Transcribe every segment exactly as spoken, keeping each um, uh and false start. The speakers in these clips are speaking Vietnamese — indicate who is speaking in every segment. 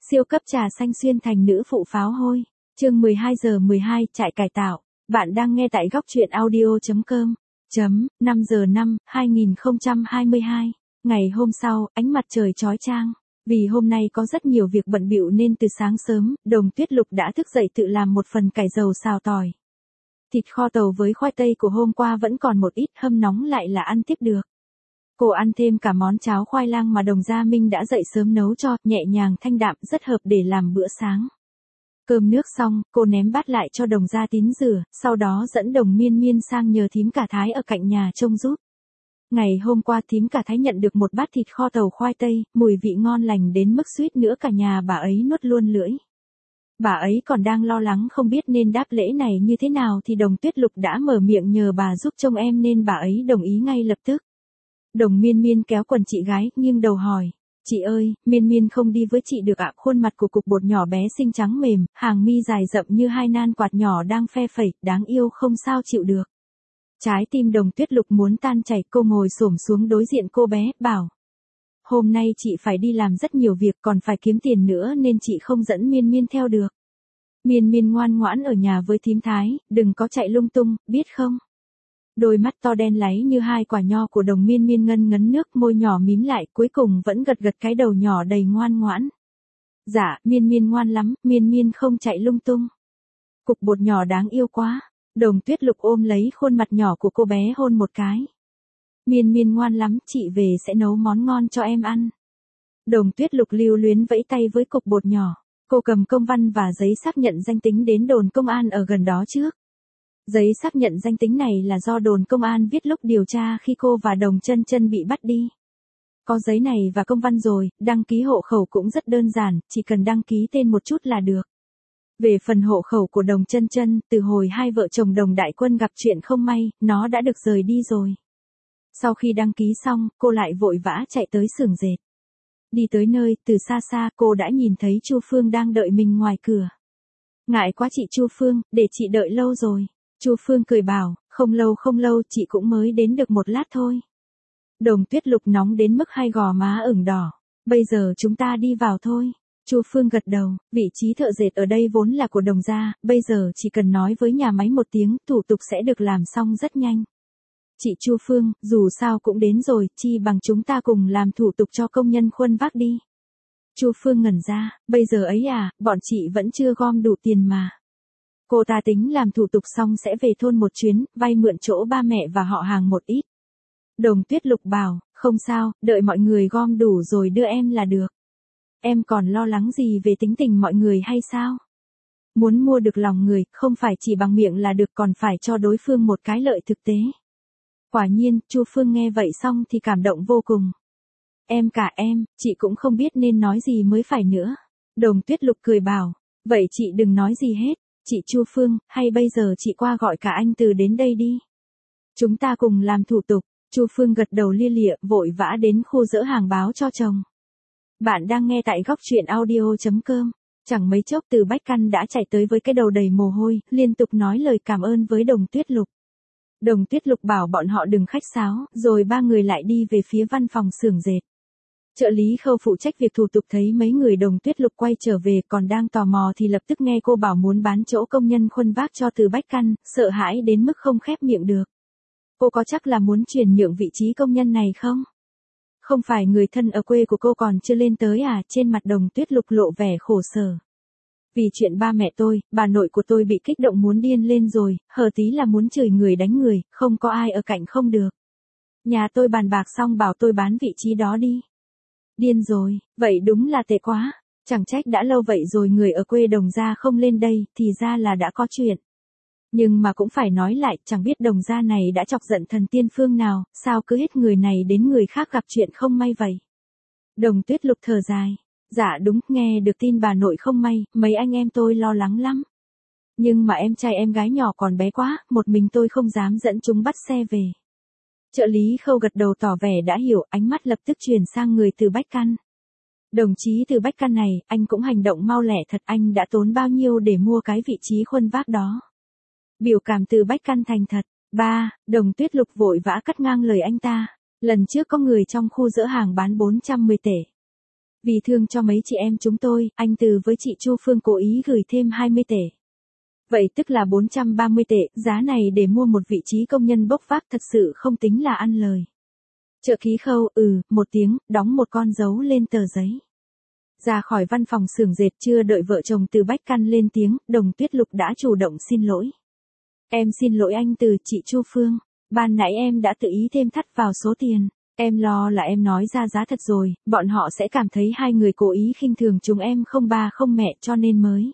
Speaker 1: Siêu cấp trà xanh xuyên thành nữ phụ pháo hôi. Chương mười hai giờ mười hai, trại cải tạo. Bạn đang nghe tại góc truyện audio chấm com. Chấm, năm giờ năm, hai nghìn không trăm hai mươi hai. Ngày hôm sau, ánh mặt trời chói chang. Vì hôm nay có rất nhiều việc bận bịu nên từ sáng sớm, Đồng Tuyết Lục đã thức dậy tự làm một phần cải dầu xào tỏi. Thịt kho tàu với khoai tây của hôm qua vẫn còn một ít, hâm nóng lại là ăn tiếp được. Cô ăn thêm cả món cháo khoai lang mà Đồng Gia Minh đã dậy sớm nấu cho, nhẹ nhàng thanh đạm, rất hợp để làm bữa sáng. Cơm nước xong, cô ném bát lại cho Đồng Gia Tín rửa, sau đó dẫn Đồng Miên Miên sang nhờ thím cả Thái ở cạnh nhà trông giúp. Ngày hôm qua thím cả Thái nhận được một bát thịt kho tàu khoai tây, mùi vị ngon lành đến mức suýt nữa cả nhà bà ấy nuốt luôn lưỡi. Bà ấy còn đang lo lắng không biết nên đáp lễ này như thế nào thì Đồng Tuyết Lục đã mở miệng nhờ bà giúp trông em nên bà ấy đồng ý ngay lập tức. Đồng Miên Miên kéo quần chị gái, nghiêng đầu hỏi. Chị ơi, Miên Miên không đi với chị được ạ. Khuôn mặt của cục bột nhỏ bé xinh trắng mềm, hàng mi dài rậm như hai nan quạt nhỏ đang phe phẩy, đáng yêu không sao chịu được. Trái tim Đồng Tuyết Lục muốn tan chảy, cô ngồi xổm xuống đối diện cô bé, bảo. Hôm nay chị phải đi làm rất nhiều việc còn phải kiếm tiền nữa nên chị không dẫn Miên Miên theo được. Miên Miên ngoan ngoãn ở nhà với thím Thái, đừng có chạy lung tung, biết không? Đôi mắt to đen láy như hai quả nho của Đồng Miên Miên ngân ngấn nước, môi nhỏ mím lại, cuối cùng vẫn gật gật cái đầu nhỏ đầy ngoan ngoãn. Dạ, Miên Miên ngoan lắm, Miên Miên không chạy lung tung. Cục bột nhỏ đáng yêu quá. Đồng Tuyết Lục ôm lấy khuôn mặt nhỏ của cô bé hôn một cái. Miên Miên ngoan lắm, chị về sẽ nấu món ngon cho em ăn. Đồng Tuyết Lục lưu luyến vẫy tay với cục bột nhỏ. Cô cầm công văn và giấy xác nhận danh tính đến đồn công an ở gần đó trước. Giấy xác nhận danh tính này là do đồn công an viết lúc điều tra khi cô và Đồng Chân Chân bị bắt đi. Có giấy này và công văn rồi, đăng ký hộ khẩu cũng rất đơn giản, chỉ cần đăng ký tên một chút là được. Về phần hộ khẩu của Đồng Chân Chân, từ hồi hai vợ chồng Đồng Đại Quân gặp chuyện không may, nó đã được rời đi rồi. Sau khi đăng ký xong, cô lại vội vã chạy tới xưởng dệt. Đi tới nơi, từ xa xa, cô đã nhìn thấy Chu Phương đang đợi mình ngoài cửa. Ngại quá chị Chu Phương, để chị đợi lâu rồi. Chu Phương cười bảo, không lâu không lâu, chị cũng mới đến được một lát thôi. Đồng Tuyết Lục nóng đến mức hai gò má ửng đỏ. Bây giờ chúng ta đi vào thôi. Chu Phương gật đầu, vị trí thợ dệt ở đây vốn là của Đồng gia, bây giờ chỉ cần nói với nhà máy một tiếng, thủ tục sẽ được làm xong rất nhanh. Chị Chu Phương, dù sao cũng đến rồi, chi bằng chúng ta cùng làm thủ tục cho công nhân khuân vác đi. Chu Phương ngẩn ra, bây giờ ấy à, bọn chị vẫn chưa gom đủ tiền mà. Cô ta tính làm thủ tục xong sẽ về thôn một chuyến, vay mượn chỗ ba mẹ và họ hàng một ít. Đồng Tuyết Lục bảo, không sao, đợi mọi người gom đủ rồi đưa em là được. Em còn lo lắng gì về tính tình mọi người hay sao? Muốn mua được lòng người, không phải chỉ bằng miệng là được còn phải cho đối phương một cái lợi thực tế. Quả nhiên, Chu Phương nghe vậy xong thì cảm động vô cùng. Em cả em, chị cũng không biết nên nói gì mới phải nữa. Đồng Tuyết Lục cười bảo, vậy chị đừng nói gì hết. Chị Chu Phương, hay bây giờ chị qua gọi cả anh Từ đến đây đi. Chúng ta cùng làm thủ tục. Chu Phương gật đầu lia lịa, vội vã đến khu dỡ hàng báo cho chồng. Bạn đang nghe tại góc truyện audio chấm com. Chẳng mấy chốc Từ Bách Căn đã chạy tới với cái đầu đầy mồ hôi, liên tục nói lời cảm ơn với Đồng Tuyết Lục. Đồng Tuyết Lục bảo bọn họ đừng khách sáo, rồi ba người lại đi về phía văn phòng xưởng dệt. Trợ lý Khâu phụ trách việc thủ tục thấy mấy người Đồng Tuyết Lục quay trở về còn đang tò mò thì lập tức nghe cô bảo muốn bán chỗ công nhân khuân vác cho Từ Bách Căn, sợ hãi đến mức không khép miệng được. Cô có chắc là muốn chuyển nhượng vị trí công nhân này không? Không phải người thân ở quê của cô còn chưa lên tới à? Trên mặt Đồng Tuyết Lục lộ vẻ khổ sở. Vì chuyện ba mẹ tôi, bà nội của tôi bị kích động muốn điên lên rồi, hờ tí là muốn chửi người đánh người, không có ai ở cạnh không được. Nhà tôi bàn bạc xong bảo tôi bán vị trí đó đi. Điên rồi, vậy đúng là tệ quá, chẳng trách đã lâu vậy rồi người ở quê Đồng gia không lên đây, thì ra là đã có chuyện. Nhưng mà cũng phải nói lại, chẳng biết Đồng gia này đã chọc giận thần tiên phương nào, sao cứ hết người này đến người khác gặp chuyện không may vậy. Đồng Tuyết Lục thở dài, dạ đúng, nghe được tin bà nội không may, mấy anh em tôi lo lắng lắm. Nhưng mà em trai em gái nhỏ còn bé quá, một mình tôi không dám dẫn chúng bắt xe về. Trợ lý Khâu gật đầu tỏ vẻ đã hiểu, ánh mắt lập tức chuyển sang người Từ Bách Căn. Đồng chí Từ Bách Căn này, anh cũng hành động mau lẹ thật, anh đã tốn bao nhiêu để mua cái vị trí khuân vác đó. Biểu cảm Từ Bách Căn thành thật. Ba, Đồng Tuyết Lục vội vã cắt ngang lời anh ta. Lần trước có người trong khu dỡ hàng bán bốn trăm mười tể. Vì thương cho mấy chị em chúng tôi, anh Từ với chị Chu Phương cố ý gửi thêm hai mươi tệ. Vậy tức là bốn trăm ba mươi tệ, giá này để mua một vị trí công nhân bốc vác thật sự không tính là ăn lời. Trợ ký Khâu, ừ, một tiếng, đóng một con dấu lên tờ giấy. Ra khỏi văn phòng xưởng dệt chưa đợi vợ chồng Từ Bách Căn lên tiếng, Đồng Tuyết Lục đã chủ động xin lỗi. Em xin lỗi anh Từ, chị Chu Phương. Ban nãy em đã tự ý thêm thắt vào số tiền. Em lo là em nói ra giá thật rồi, bọn họ sẽ cảm thấy hai người cố ý khinh thường chúng em không ba không mẹ cho nên mới.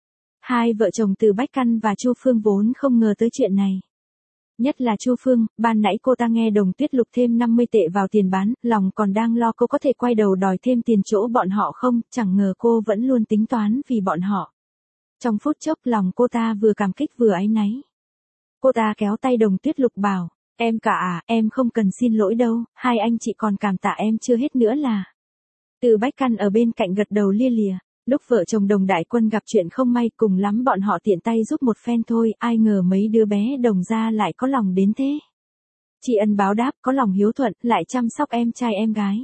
Speaker 1: Hai vợ chồng Từ Bách Căn và Chu Phương vốn không ngờ tới chuyện này. Nhất là Chu Phương, ban nãy cô ta nghe Đồng Tuyết Lục thêm năm mươi tệ vào tiền bán, lòng còn đang lo cô có thể quay đầu đòi thêm tiền chỗ bọn họ không, chẳng ngờ cô vẫn luôn tính toán vì bọn họ. Trong phút chốc lòng cô ta vừa cảm kích vừa áy náy. Cô ta kéo tay Đồng Tuyết Lục bảo, em cả à, em không cần xin lỗi đâu, hai anh chị còn cảm tạ em chưa hết nữa là. Từ Bách Căn ở bên cạnh gật đầu lia lịa. Lúc vợ chồng Đồng Đại Quân gặp chuyện không may cùng lắm bọn họ tiện tay giúp một phen thôi, ai ngờ mấy đứa bé Đồng gia lại có lòng đến thế. Tri ân báo đáp, có lòng hiếu thuận, lại chăm sóc em trai em gái.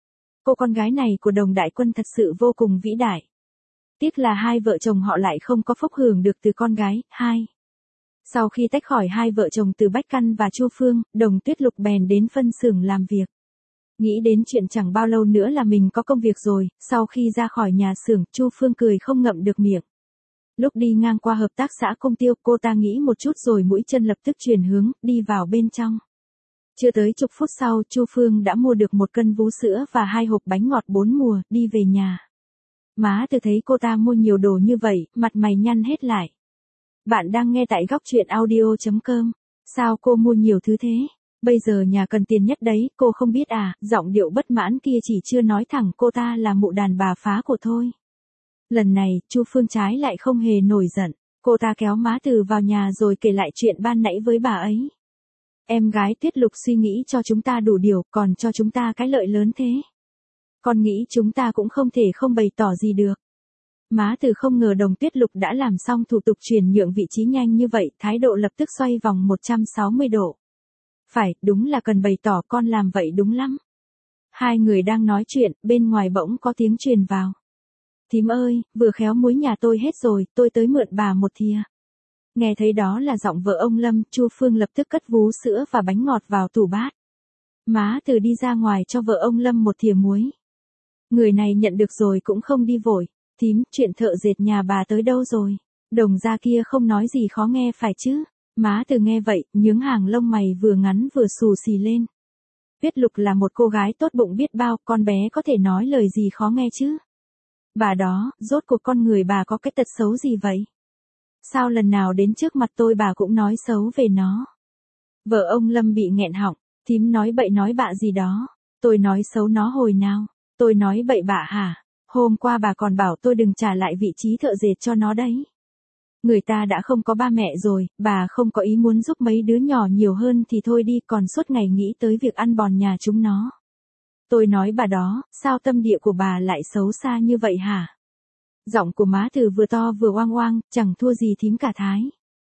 Speaker 1: Cô con gái này của Đồng Đại Quân thật sự vô cùng vĩ đại. Tiếc là hai vợ chồng họ lại không có phúc hưởng được từ con gái. Hai. Sau khi tách khỏi hai vợ chồng Từ Bách Căn và Chu Phương, Đồng Tuyết Lục bèn đến phân xưởng làm việc. Nghĩ đến chuyện chẳng bao lâu nữa là mình có công việc rồi, sau khi ra khỏi nhà xưởng, Chu Phương cười không ngậm được miệng. Lúc đi ngang qua hợp tác xã Công Tiêu, cô ta nghĩ một chút rồi mũi chân lập tức chuyển hướng, đi vào bên trong. Chưa tới chục phút sau, Chu Phương đã mua được một cân vú sữa và hai hộp bánh ngọt bốn mùa, đi về nhà. Má Từ thấy cô ta mua nhiều đồ như vậy, mặt mày nhăn hết lại. Bạn đang nghe tại góc truyện audio chấm com. Sao cô mua nhiều thứ thế? Bây giờ nhà cần tiền nhất đấy, cô không biết à, giọng điệu bất mãn kia chỉ chưa nói thẳng cô ta là mụ đàn bà phá của thôi. Lần này, Chu Phương trái lại không hề nổi giận, cô ta kéo má Từ vào nhà rồi kể lại chuyện ban nãy với bà ấy. Em gái Tuyết Lục suy nghĩ cho chúng ta đủ điều, còn cho chúng ta cái lợi lớn thế. Con nghĩ chúng ta cũng không thể không bày tỏ gì được. Má Từ không ngờ Đồng Tuyết Lục đã làm xong thủ tục chuyển nhượng vị trí nhanh như vậy, thái độ lập tức xoay vòng một trăm sáu mươi độ. Phải, đúng là cần bày tỏ, con làm vậy đúng lắm. Hai người đang nói chuyện, bên ngoài bỗng có tiếng truyền vào. Thím ơi, vừa khéo muối nhà tôi hết rồi, tôi tới mượn bà một thìa. Nghe thấy đó là giọng vợ ông Lâm, Chu Phương lập tức cất vú sữa và bánh ngọt vào tủ bát. Má Từ đi ra ngoài cho vợ ông Lâm một thìa muối. Người này nhận được rồi cũng không đi vội. Thím, chuyện thợ dệt nhà bà tới đâu rồi? Đồng gia kia không nói gì khó nghe phải chứ? Má Từ nghe vậy, nhướng hàng lông mày vừa ngắn vừa xù xì lên. Tuyết Lục là một cô gái tốt bụng biết bao, con bé có thể nói lời gì khó nghe chứ? Bà đó, rốt cuộc con người bà có cái tật xấu gì vậy? Sao lần nào đến trước mặt tôi bà cũng nói xấu về nó? Vợ ông Lâm bị nghẹn họng, thím nói bậy nói bạ gì đó. Tôi nói xấu nó hồi nào? Tôi nói bậy bạ hả? Hôm qua bà còn bảo tôi đừng trả lại vị trí thợ dệt cho nó đấy. Người ta đã không có ba mẹ rồi, bà không có ý muốn giúp mấy đứa nhỏ nhiều hơn thì thôi đi, còn suốt ngày nghĩ tới việc ăn bòn nhà chúng nó. Tôi nói bà đó, sao tâm địa của bà lại xấu xa như vậy hả? Giọng của má Từ vừa to vừa oang oang, chẳng thua gì thím cả Thái.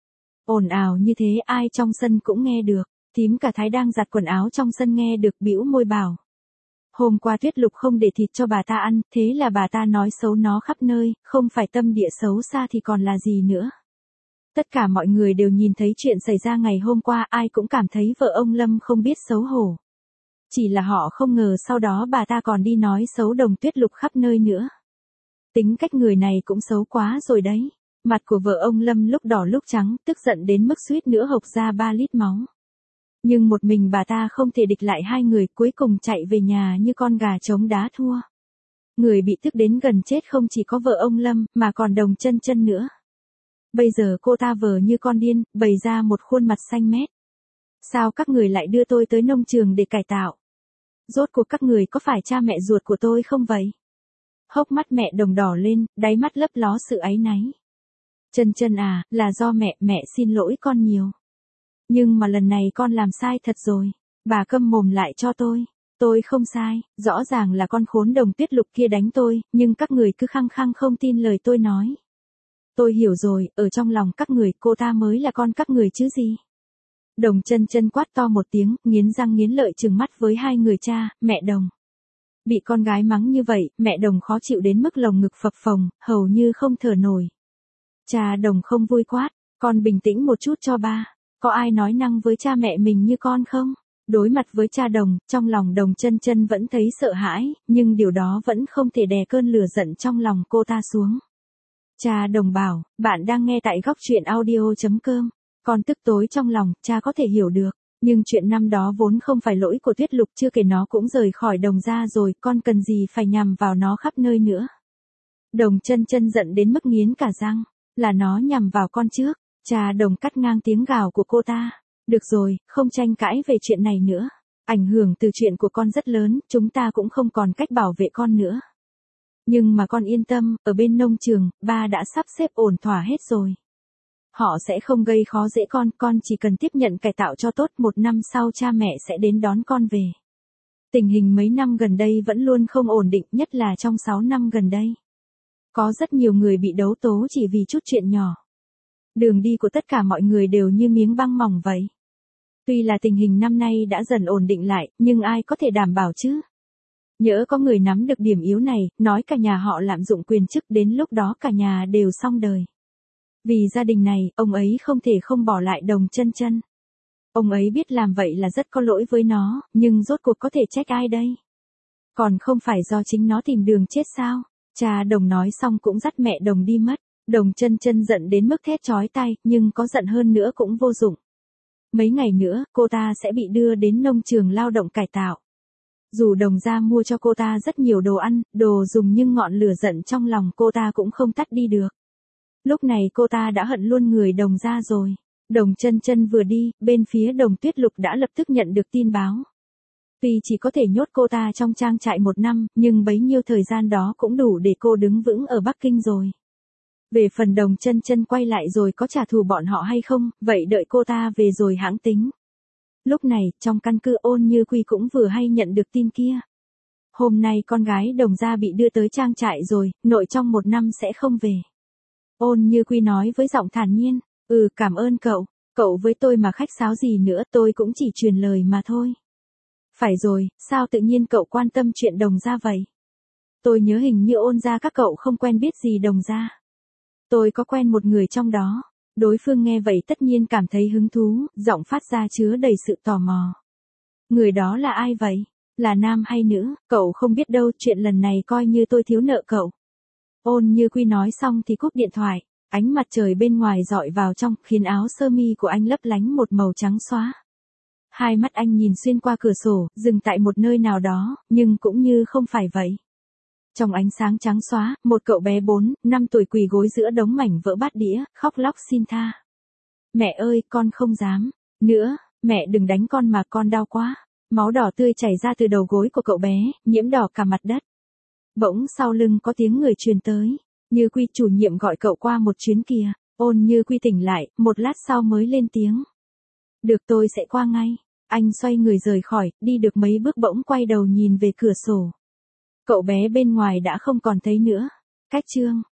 Speaker 1: Ồn ào như thế ai trong sân cũng nghe được, thím cả Thái đang giặt quần áo trong sân nghe được bĩu môi bảo. Hôm qua Tuyết Lục không để thịt cho bà ta ăn, thế là bà ta nói xấu nó khắp nơi, không phải tâm địa xấu xa thì còn là gì nữa. Tất cả mọi người đều nhìn thấy chuyện xảy ra ngày hôm qua, ai cũng cảm thấy vợ ông Lâm không biết xấu hổ. Chỉ là họ không ngờ sau đó bà ta còn đi nói xấu Đồng Tuyết Lục khắp nơi nữa. Tính cách người này cũng xấu quá rồi đấy. Mặt của vợ ông Lâm lúc đỏ lúc trắng, tức giận đến mức suýt nữa hộc ra ba lít máu. Nhưng một mình bà ta không thể địch lại hai người, cuối cùng chạy về nhà như con gà trống đá thua. Người bị tức đến gần chết không chỉ có vợ ông Lâm, mà còn Đồng Chân Chân nữa. Bây giờ cô ta vờ như con điên, bày ra một khuôn mặt xanh mét. Sao các người lại đưa tôi tới nông trường để cải tạo? Rốt cuộc các người có phải cha mẹ ruột của tôi không vậy? Hốc mắt mẹ Đồng đỏ lên, đáy mắt lấp ló sự áy náy. Chân Chân à, là do mẹ, mẹ xin lỗi con nhiều. Nhưng mà lần này con làm sai thật rồi. Bà câm mồm lại cho tôi. Tôi không sai, rõ ràng là con khốn Đồng Tuyết Lục kia đánh tôi, nhưng các người cứ khăng khăng không tin lời tôi nói. Tôi hiểu rồi, ở trong lòng các người, cô ta mới là con các người chứ gì. Đồng Chân Chân quát to một tiếng, nghiến răng nghiến lợi trừng mắt với hai người cha, mẹ Đồng. Bị con gái mắng như vậy, mẹ Đồng khó chịu đến mức lồng ngực phập phồng, hầu như không thở nổi. Cha Đồng không vui quát, con bình tĩnh một chút cho ba, có ai nói năng với cha mẹ mình như con không? Đối mặt với cha Đồng, trong lòng Đồng Chân Chân vẫn thấy sợ hãi, nhưng điều đó vẫn không thể đè cơn lửa giận trong lòng cô ta xuống. Cha Đồng bảo, bạn đang nghe tại góc truyện audio.com. Con tức tối trong lòng, cha có thể hiểu được. Nhưng chuyện năm đó vốn không phải lỗi của Tuyết Lục, chưa kể nó cũng rời khỏi Đồng gia rồi, con cần gì phải nhằm vào nó khắp nơi nữa. Đồng Chân Chân giận đến mức nghiến cả răng, là nó nhằm vào con trước. Cha Đồng cắt ngang tiếng gào của cô ta. Được rồi, không tranh cãi về chuyện này nữa. Ảnh hưởng từ chuyện của con rất lớn, chúng ta cũng không còn cách bảo vệ con nữa. Nhưng mà con yên tâm, ở bên nông trường, ba đã sắp xếp ổn thỏa hết rồi. Họ sẽ không gây khó dễ con, con chỉ cần tiếp nhận cải tạo cho tốt, một năm sau cha mẹ sẽ đến đón con về. Tình hình mấy năm gần đây vẫn luôn không ổn định, nhất là trong sáu năm gần đây. Có rất nhiều người bị đấu tố chỉ vì chút chuyện nhỏ. Đường đi của tất cả mọi người đều như miếng băng mỏng vậy. Tuy là tình hình năm nay đã dần ổn định lại, nhưng ai có thể đảm bảo chứ? Nhỡ có người nắm được điểm yếu này, nói cả nhà họ lạm dụng quyền chức, đến lúc đó cả nhà đều xong đời. Vì gia đình này, ông ấy không thể không bỏ lại Đồng Chân Chân. Ông ấy biết làm vậy là rất có lỗi với nó, nhưng rốt cuộc có thể trách ai đây? Còn không phải do chính nó tìm đường chết sao? Cha Đồng nói xong cũng dắt mẹ Đồng đi mất. Đồng Chân Chân giận đến mức thét chói tai, nhưng có giận hơn nữa cũng vô dụng. Mấy ngày nữa, cô ta sẽ bị đưa đến nông trường lao động cải tạo. Dù Đồng gia mua cho cô ta rất nhiều đồ ăn, đồ dùng, nhưng ngọn lửa giận trong lòng cô ta cũng không tắt đi được. Lúc này cô ta đã hận luôn người Đồng gia rồi. Đồng Chân Chân vừa đi, bên phía Đồng Tuyết Lục đã lập tức nhận được tin báo. Tuy chỉ có thể nhốt cô ta trong trang trại một năm, nhưng bấy nhiêu thời gian đó cũng đủ để cô đứng vững ở Bắc Kinh rồi. Về phần Đồng Chân Chân quay lại rồi có trả thù bọn họ hay không, vậy đợi cô ta về rồi hãng tính. Lúc này, trong căn cứ Ôn Như Quy cũng vừa hay nhận được tin kia. Hôm nay con gái Đồng gia bị đưa tới trang trại rồi, nội trong một năm sẽ không về. Ôn Như Quy nói với giọng thản nhiên, ừ cảm ơn cậu, cậu với tôi mà khách sáo gì nữa, tôi cũng chỉ truyền lời mà thôi. Phải rồi, sao tự nhiên cậu quan tâm chuyện Đồng gia vậy? Tôi nhớ hình như Ôn gia các cậu không quen biết gì Đồng gia. Tôi có quen một người trong đó. Đối phương nghe vậy tất nhiên cảm thấy hứng thú, giọng phát ra chứa đầy sự tò mò. Người đó là ai vậy? Là nam hay nữ? Cậu không biết đâu, chuyện lần này coi như tôi thiếu nợ cậu. Ôn Như Quy nói xong thì cúp điện thoại. Ánh mặt trời bên ngoài rọi vào trong, khiến áo sơ mi của anh lấp lánh một màu trắng xóa. Hai mắt anh nhìn xuyên qua cửa sổ, dừng tại một nơi nào đó, nhưng cũng như không phải vậy. Trong ánh sáng trắng xóa, một cậu bé bốn, năm tuổi quỳ gối giữa đống mảnh vỡ bát đĩa, khóc lóc xin tha. Mẹ ơi, con không dám. Nữa, mẹ đừng đánh con mà, con đau quá. Máu đỏ tươi chảy ra từ đầu gối của cậu bé, nhiễm đỏ cả mặt đất. Bỗng sau lưng có tiếng người truyền tới. Như Quy chủ nhiệm gọi cậu qua một chuyến kìa. Ôn Như Quy tỉnh lại, một lát sau mới lên tiếng. Được, tôi sẽ qua ngay. Anh xoay người rời khỏi, đi được mấy bước bỗng quay đầu nhìn về cửa sổ. Cậu bé bên ngoài đã không còn thấy nữa. Cách chương